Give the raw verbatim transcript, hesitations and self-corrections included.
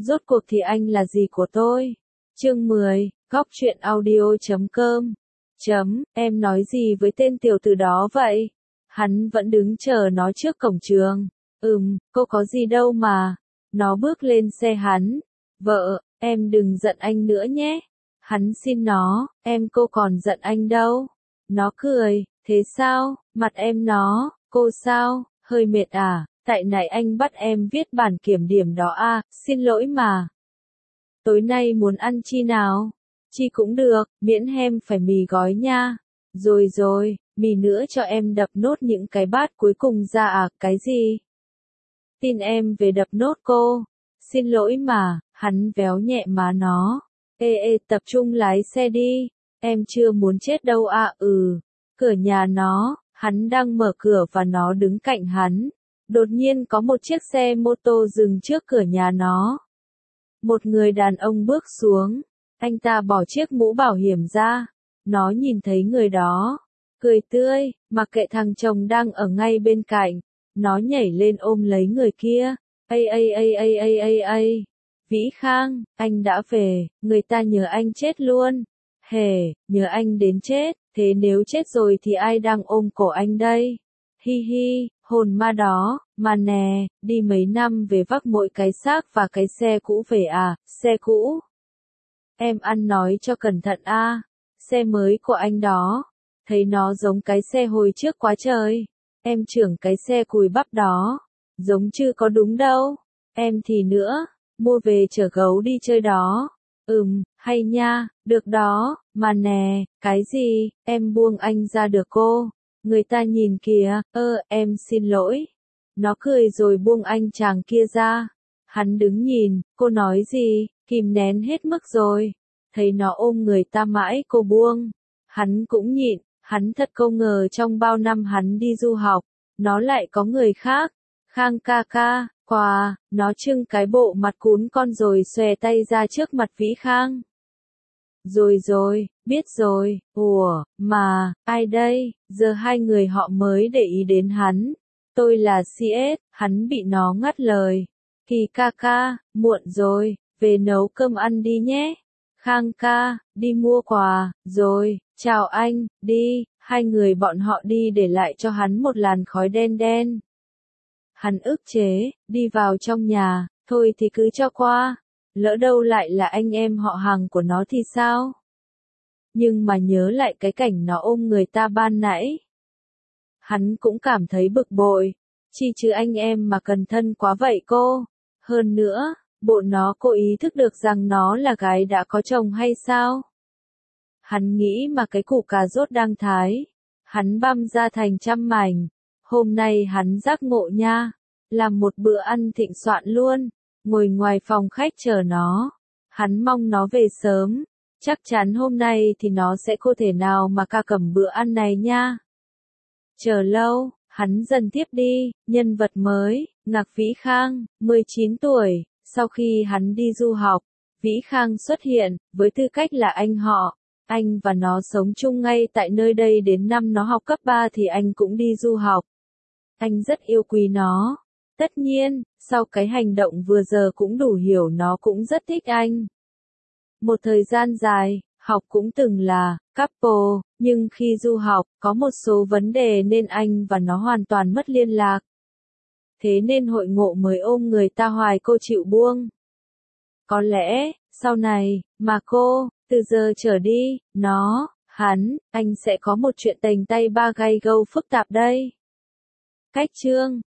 Rốt cuộc thì anh là gì của tôi? Chương mười, góc truyện audio chấm com. Chấm, em nói gì với tên tiểu tử đó vậy? Hắn vẫn đứng chờ nó trước cổng trường. Ừm, cô có gì đâu mà. Nó bước lên xe hắn. Vợ, em đừng giận anh nữa nhé. Hắn xin nó, em cô còn giận anh đâu. Nó cười, thế sao, mặt em nó, cô sao, hơi mệt à, tại nãy anh bắt em viết bản kiểm điểm đó à, xin lỗi mà. Tối nay muốn ăn chi nào? Chi cũng được, miễn hem phải mì gói nha. Rồi rồi, mì nữa cho em đập nốt những cái bát cuối cùng ra à, cái gì? Tin em về đập nốt cô. Xin lỗi mà, hắn véo nhẹ má nó. Ê ê, tập trung lái xe đi. Em chưa muốn chết đâu à, ừ. Cửa nhà nó, hắn đang mở cửa và nó đứng cạnh hắn. Đột nhiên có một chiếc xe mô tô dừng trước cửa nhà nó. Một người đàn ông bước xuống. Anh ta bỏ chiếc mũ bảo hiểm ra. Nó nhìn thấy người đó. Cười tươi, mặc kệ thằng chồng đang ở ngay bên cạnh. Nó nhảy lên ôm lấy người kia. Ây ây ây ây ây ây ây. Vĩ Khang, anh đã về, người ta nhớ anh chết luôn. Hề, nhớ anh đến chết, thế nếu chết rồi thì ai đang ôm cổ anh đây? Hi hi, hồn ma đó, mà nè, đi mấy năm về vác mỗi cái xác và cái xe cũ về à, xe cũ. Em ăn nói cho cẩn thận a, à. Xe mới của anh đó, thấy nó giống cái xe hồi trước quá trời. Em trưởng cái xe cùi bắp đó, giống chứ có đúng đâu. Em thì nữa, mua về chở gấu đi chơi đó. Ừm, hay nha, được đó, mà nè, cái gì, em buông anh ra được cô. Người ta nhìn kìa, ơ, em xin lỗi. Nó cười rồi buông anh chàng kia ra. Hắn đứng nhìn, cô nói gì, kìm nén hết mức rồi. Thấy nó ôm người ta mãi cô buông. Hắn cũng nhịn, hắn thật không ngờ trong bao năm hắn đi du học, nó lại có người khác. Khang ca ca, quà, nó trưng cái bộ mặt cún con rồi xòe tay ra trước mặt Vĩ Khang. Rồi rồi, biết rồi, ủa, mà, ai đây, giờ hai người họ mới để ý đến hắn. Tôi là xê ét, hắn bị nó ngắt lời. Kỳ ca ca, muộn rồi, về nấu cơm ăn đi nhé. Khang ca, đi mua quà, rồi, chào anh, đi, hai người bọn họ đi để lại cho hắn một làn khói đen đen. Hắn ức chế, đi vào trong nhà, thôi thì cứ cho qua, lỡ đâu lại là anh em họ hàng của nó thì sao? Nhưng mà nhớ lại cái cảnh nó ôm người ta ban nãy. Hắn cũng cảm thấy bực bội, chi chứ anh em mà cần thân quá vậy cô, hơn nữa, bộ nó cô ý thức được rằng nó là gái đã có chồng hay sao? Hắn nghĩ mà cái củ cà rốt đang thái, hắn băm ra thành trăm mảnh, hôm nay hắn giác ngộ nha. Làm một bữa ăn thịnh soạn luôn, ngồi ngoài phòng khách chờ nó. Hắn mong nó về sớm, chắc chắn hôm nay thì nó sẽ không thể nào mà ca cầm bữa ăn này nha. Chờ lâu, hắn dần tiếp đi, nhân vật mới, Ngạc Vĩ Khang, mười chín tuổi, sau khi hắn đi du học, Vĩ Khang xuất hiện, với tư cách là anh họ. Anh và nó sống chung ngay tại nơi đây đến năm nó học cấp ba thì anh cũng đi du học. Anh rất yêu quý nó. Tất nhiên, sau cái hành động vừa giờ cũng đủ hiểu nó cũng rất thích anh. Một thời gian dài, học cũng từng là couple, nhưng khi du học, có một số vấn đề nên anh và nó hoàn toàn mất liên lạc. Thế nên hội ngộ mới ôm người ta hoài cô chịu buông. Có lẽ, sau này, mà cô, từ giờ trở đi, nó, hắn, anh sẽ có một chuyện tình tay ba gay gâu phức tạp đây. Cách chương